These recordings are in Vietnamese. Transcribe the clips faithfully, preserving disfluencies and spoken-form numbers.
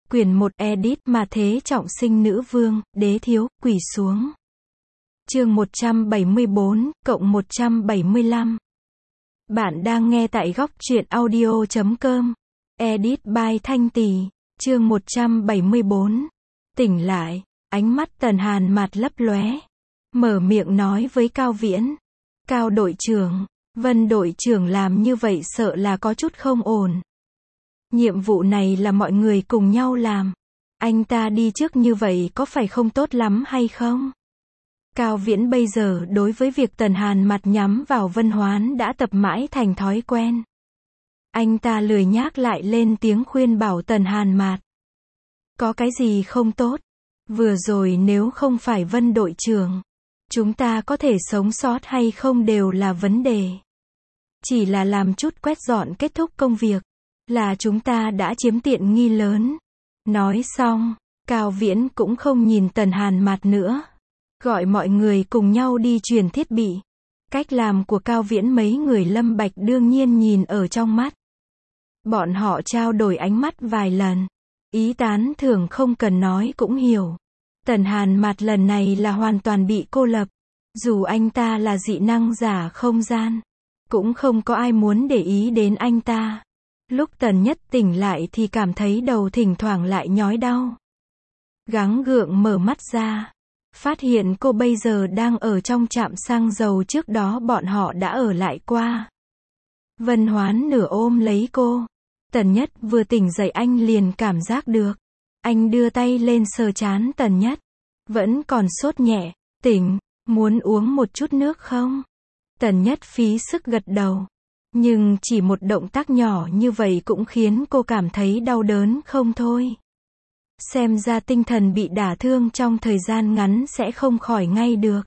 Quyển một edit mà thế trọng sinh nữ vương, đế thiếu, quỳ xuống. Chương một trăm bảy mươi bốn, cộng một trăm bảy mươi lăm. Bạn đang nghe tại góc truyện audio chấm com. Edit by Thanh Tỳ. Chương một trăm bảy mươi bốn. Tỉnh lại, ánh mắt Tần Hàn mạt lấp lóe. Mở miệng nói với Cao Viễn. Cao đội trưởng, Vân đội trưởng làm như vậy sợ là có chút không ổn. Nhiệm vụ này là mọi người cùng nhau làm. Anh ta đi trước như vậy có phải không tốt lắm hay không? Cao Viễn bây giờ đối với việc Tần Hàn mặt nhắm vào Vân Hoán đã tập mãi thành thói quen. Anh ta lười nhác lại lên tiếng khuyên bảo Tần Hàn mạt. Có cái gì không tốt? Vừa rồi nếu không phải Vân đội trưởng, chúng ta có thể sống sót hay không đều là vấn đề. Chỉ là làm chút quét dọn kết thúc công việc, là chúng ta đã chiếm tiện nghi lớn. Nói xong, Cao Viễn cũng không nhìn Tần Hàn mạt nữa. Gọi mọi người cùng nhau đi truyền thiết bị. Cách làm của Cao Viễn mấy người Lâm Bạch đương nhiên nhìn ở trong mắt. Bọn họ trao đổi ánh mắt vài lần. Ý tán thưởng không cần nói cũng hiểu. Tần Hàn mạt lần này là hoàn toàn bị cô lập. Dù anh ta là dị năng giả không gian, cũng không có ai muốn để ý đến anh ta. Lúc Tần Nhất tỉnh lại thì cảm thấy đầu thỉnh thoảng lại nhói đau. Gắng gượng mở mắt ra, phát hiện cô bây giờ đang ở trong trạm xăng dầu trước đó bọn họ đã ở lại qua. Vân Hoán nửa ôm lấy cô. Tần Nhất vừa tỉnh dậy anh liền cảm giác được. Anh đưa tay lên sờ trán Tần Nhất. Vẫn còn sốt nhẹ. Tỉnh, muốn uống một chút nước không? Tần Nhất phí sức gật đầu. Nhưng chỉ một động tác nhỏ như vậy cũng khiến cô cảm thấy đau đớn không thôi. Xem ra tinh thần bị đả thương trong thời gian ngắn sẽ không khỏi ngay được.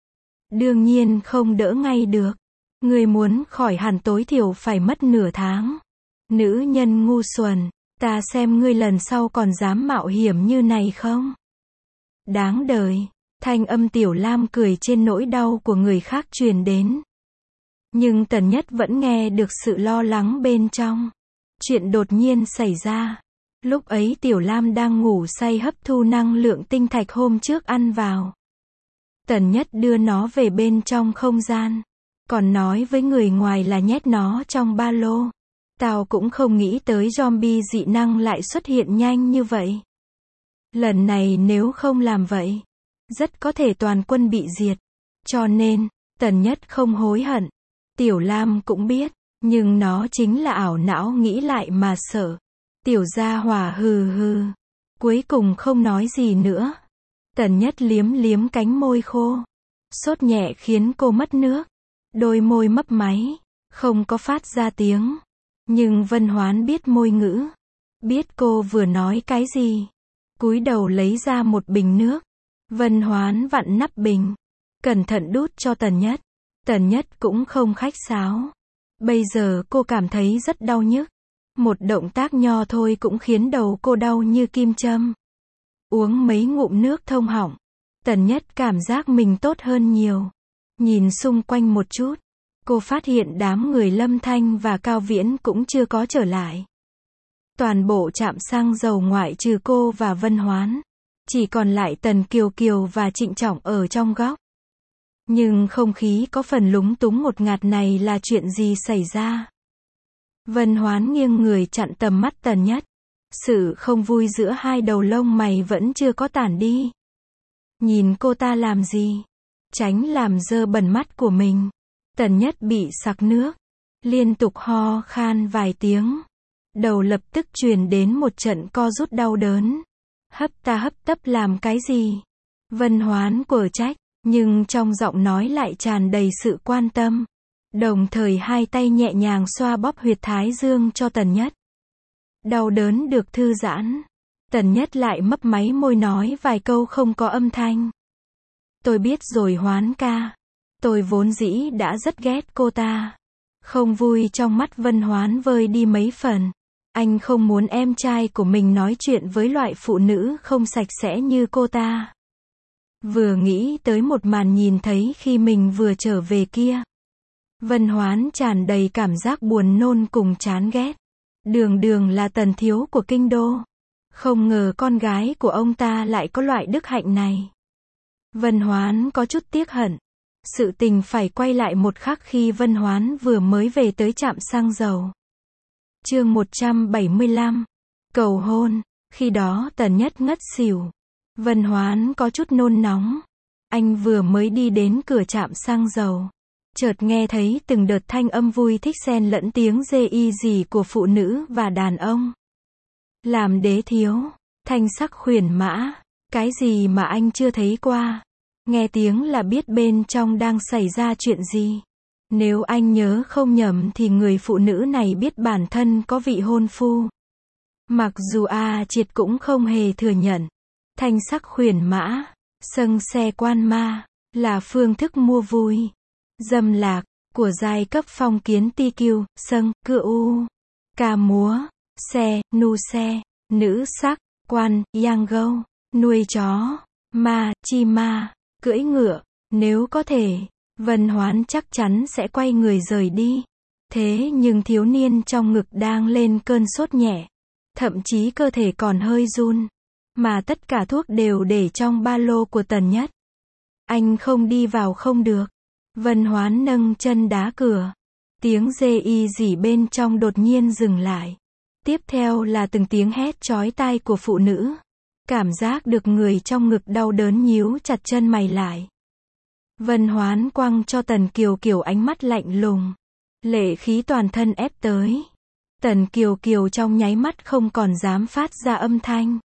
Đương nhiên không đỡ ngay được. Người muốn khỏi hẳn tối thiểu phải mất nửa tháng. Nữ nhân ngu xuẩn, ta xem ngươi lần sau còn dám mạo hiểm như này không? Đáng đời. Thanh âm Tiểu Lam cười trên nỗi đau của người khác truyền đến. Nhưng Tần Nhất vẫn nghe được sự lo lắng bên trong. Chuyện đột nhiên xảy ra. Lúc ấy Tiểu Lam đang ngủ say hấp thu năng lượng tinh thạch hôm trước ăn vào. Tần Nhất đưa nó về bên trong không gian. Còn nói với người ngoài là nhét nó trong ba lô. Tao cũng không nghĩ tới zombie dị năng lại xuất hiện nhanh như vậy. Lần này nếu không làm vậy, rất có thể toàn quân bị diệt. Cho nên, Tần Nhất không hối hận. Tiểu Lam cũng biết, nhưng nó chính là ảo não nghĩ lại mà sợ. Tiểu gia hỏa hừ hừ. Cuối cùng không nói gì nữa. Tần Nhất liếm liếm cánh môi khô. Sốt nhẹ khiến cô mất nước. Đôi môi mấp máy, không có phát ra tiếng. Nhưng Vân Hoán biết môi ngữ. Biết cô vừa nói cái gì. Cúi đầu lấy ra một bình nước. Vân Hoán vặn nắp bình. Cẩn thận đút cho Tần Nhất. Tần Nhất cũng không khách sáo. Bây giờ cô cảm thấy rất đau nhức. Một động tác nho thôi cũng khiến đầu cô đau như kim châm. Uống mấy ngụm nước thông họng. Tần Nhất cảm giác mình tốt hơn nhiều. Nhìn xung quanh một chút. Cô phát hiện đám người Lâm Thanh và Cao Viễn cũng chưa có trở lại. Toàn bộ trạm xăng dầu ngoại trừ cô và Vân Hoán. Chỉ còn lại Tần Kiều Kiều và Trịnh Trọng ở trong góc. Nhưng không khí có phần lúng túng ngột ngạt này là chuyện gì xảy ra? Vân Hoán nghiêng người chặn tầm mắt Tần Nhất. Sự không vui giữa hai đầu lông mày vẫn chưa có tản đi. Nhìn cô ta làm gì? Tránh làm dơ bẩn mắt của mình. Tần Nhất bị sặc nước. Liên tục ho khan vài tiếng. Đầu lập tức truyền đến một trận co rút đau đớn. Hấp ta hấp tấp làm cái gì? Vân Hoán quở trách. Nhưng trong giọng nói lại tràn đầy sự quan tâm. Đồng thời hai tay nhẹ nhàng xoa bóp huyệt thái dương cho Tần Nhất. Đau đớn được thư giãn. Tần Nhất lại mấp máy môi nói vài câu không có âm thanh. Tôi biết rồi Hoán ca. Tôi vốn dĩ đã rất ghét cô ta. Không vui trong mắt Vân Hoán vơi đi mấy phần. Anh không muốn em trai của mình nói chuyện với loại phụ nữ không sạch sẽ như cô ta. Vừa nghĩ tới một màn nhìn thấy khi mình vừa trở về kia. Vân Hoán tràn đầy cảm giác buồn nôn cùng chán ghét. Đường đường là Tần thiếu của kinh đô. Không ngờ con gái của ông ta lại có loại đức hạnh này. Vân Hoán có chút tiếc hận. Sự tình phải quay lại một khắc khi Vân Hoán vừa mới về tới trạm xăng dầu. Chương một trăm bảy mươi lăm. Cầu hôn. Khi đó Tần Nhất ngất xỉu. Vân Hoán có chút nôn nóng. Anh vừa mới đi đến cửa trạm xăng dầu. Chợt nghe thấy từng đợt thanh âm vui thích xen lẫn tiếng rê y rỉ của phụ nữ và đàn ông. Làm đế thiếu. Thanh sắc khuyển mã. Cái gì mà anh chưa thấy qua. Nghe tiếng là biết bên trong đang xảy ra chuyện gì. Nếu anh nhớ không nhầm thì người phụ nữ này biết bản thân có vị hôn phu. Mặc dù A Triệt cũng không hề thừa nhận. Thanh sắc khuyển mã, sâng xe quan ma, là phương thức mua vui. Dâm lạc, của giai cấp phong kiến ti kiêu, sâng, cựa u. Ca múa, xe, nu xe, nữ sắc, quan, yang gâu, nuôi chó, ma, chi ma, cưỡi ngựa. Nếu có thể, Vân Hoán chắc chắn sẽ quay người rời đi. Thế nhưng thiếu niên trong ngực đang lên cơn sốt nhẹ. Thậm chí cơ thể còn hơi run. Mà tất cả thuốc đều để trong ba lô của Tần Nhất. Anh không đi vào không được. Vân Hoán nâng chân đá cửa. Tiếng rê y rỉ bên trong đột nhiên dừng lại. Tiếp theo là từng tiếng hét chói tai của phụ nữ. Cảm giác được người trong ngực đau đớn nhíu chặt chân mày lại. Vân Hoán quăng cho Tần Kiều Kiều ánh mắt lạnh lùng. Lệ khí toàn thân ép tới. Tần Kiều Kiều trong nháy mắt không còn dám phát ra âm thanh.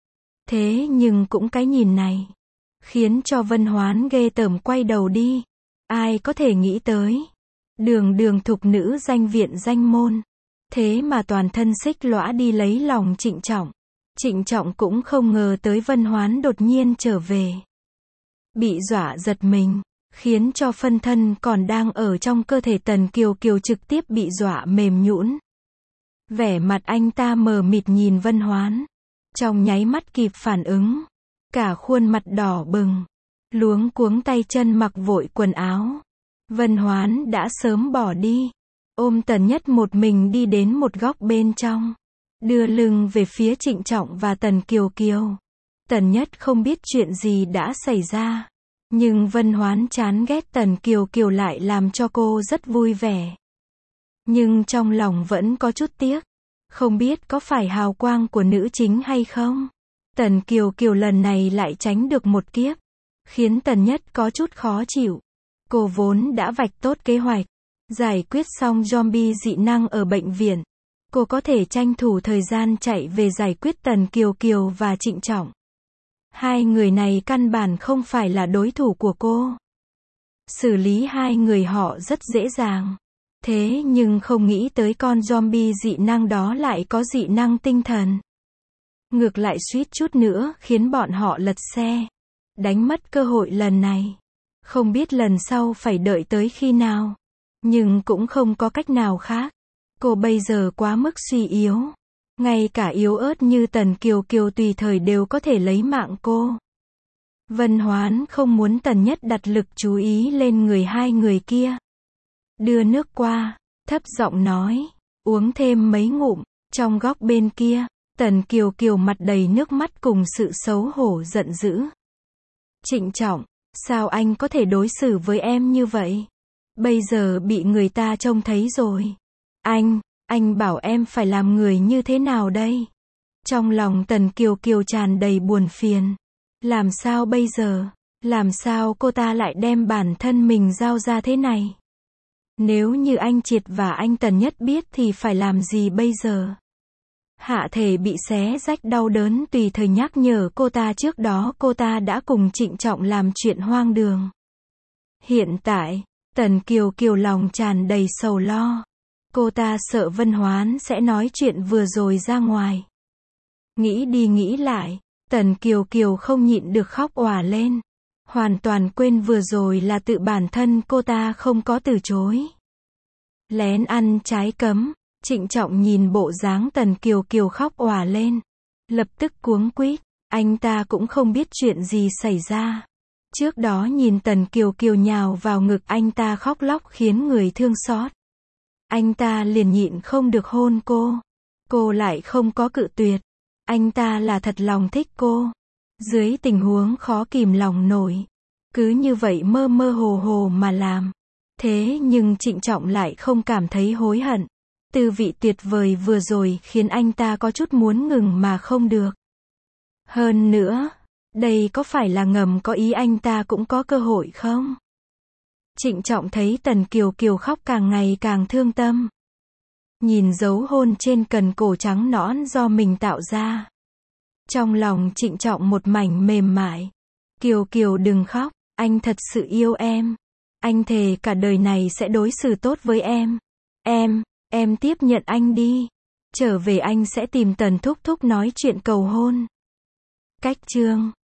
Thế nhưng cũng cái nhìn này khiến cho Vân Hoán ghê tởm quay đầu đi. Ai có thể nghĩ tới. Đường đường thục nữ danh viện danh môn. Thế mà toàn thân xích lõa đi lấy lòng Trịnh Trọng. Trịnh Trọng cũng không ngờ tới Vân Hoán đột nhiên trở về. Bị dọa giật mình. Khiến cho phân thân còn đang ở trong cơ thể Tần Kiều Kiều trực tiếp bị dọa mềm nhũn. Vẻ mặt anh ta mờ mịt nhìn Vân Hoán. Trong nháy mắt kịp phản ứng. Cả khuôn mặt đỏ bừng. Luống cuống tay chân mặc vội quần áo. Vân Hoán đã sớm bỏ đi. Ôm Tần Nhất một mình đi đến một góc bên trong. Đưa lưng về phía Trịnh Trọng và Tần Kiều Kiều. Tần Nhất không biết chuyện gì đã xảy ra. Nhưng Vân Hoán chán ghét Tần Kiều Kiều lại làm cho cô rất vui vẻ. Nhưng trong lòng vẫn có chút tiếc. Không biết có phải hào quang của nữ chính hay không? Tần Kiều Kiều lần này lại tránh được một kiếp. Khiến Tần Nhất có chút khó chịu. Cô vốn đã vạch tốt kế hoạch. Giải quyết xong zombie dị năng ở bệnh viện. Cô có thể tranh thủ thời gian chạy về giải quyết Tần Kiều Kiều và Trịnh Trọng. Hai người này căn bản không phải là đối thủ của cô. Xử lý hai người họ rất dễ dàng. Thế nhưng không nghĩ tới con zombie dị năng đó lại có dị năng tinh thần. Ngược lại suýt chút nữa khiến bọn họ lật xe. Đánh mất cơ hội lần này. Không biết lần sau phải đợi tới khi nào. Nhưng cũng không có cách nào khác. Cô bây giờ quá mức suy yếu. Ngay cả yếu ớt như Tần Kiều Kiều tùy thời đều có thể lấy mạng cô. Vân Hoán không muốn Tần Nhất đặt lực chú ý lên người hai người kia. Đưa nước qua, thấp giọng nói, uống thêm mấy ngụm. Trong góc bên kia, Tần Kiều Kiều mặt đầy nước mắt cùng sự xấu hổ giận dữ. Trịnh Trọng, sao anh có thể đối xử với em như vậy? Bây giờ bị người ta trông thấy rồi. Anh, anh bảo em phải làm người như thế nào đây? Trong lòng Tần Kiều Kiều tràn đầy buồn phiền. Làm sao bây giờ? Làm sao cô ta lại đem bản thân mình giao ra thế này? Nếu như anh Triệt và anh Tần Nhất biết thì phải làm gì bây giờ? Hạ thể bị xé rách đau đớn tùy thời nhắc nhở cô ta trước đó cô ta đã cùng Trịnh Trọng làm chuyện hoang đường. Hiện tại, Tần Kiều Kiều lòng tràn đầy sầu lo. Cô ta sợ Vân Hoán sẽ nói chuyện vừa rồi ra ngoài. Nghĩ đi nghĩ lại, Tần Kiều Kiều không nhịn được khóc òa lên. Hoàn toàn quên vừa rồi là tự bản thân cô ta không có từ chối. Lén ăn trái cấm, Trịnh Trọng nhìn bộ dáng Tần Kiều Kiều khóc òa lên. Lập tức cuống quýt, anh ta cũng không biết chuyện gì xảy ra. Trước đó nhìn Tần Kiều Kiều nhào vào ngực anh ta khóc lóc khiến người thương xót. Anh ta liền nhịn không được hôn cô. Cô lại không có cự tuyệt. Anh ta là thật lòng thích cô. Dưới tình huống khó kìm lòng nổi. Cứ như vậy mơ mơ hồ hồ mà làm. Thế nhưng Trịnh Trọng lại không cảm thấy hối hận. Tư vị tuyệt vời vừa rồi khiến anh ta có chút muốn ngừng mà không được. Hơn nữa, đây có phải là ngầm có ý anh ta cũng có cơ hội không? Trịnh Trọng thấy Tần Kiều Kiều khóc càng ngày càng thương tâm. Nhìn dấu hôn trên cần cổ trắng nõn do mình tạo ra. Trong lòng Trịnh Trọng một mảnh mềm mại. Kiều Kiều đừng khóc, anh thật sự yêu em. Anh thề cả đời này sẽ đối xử tốt với em. Em, em tiếp nhận anh đi. Trở về anh sẽ tìm Tần Thúc Thúc nói chuyện cầu hôn. Cách chương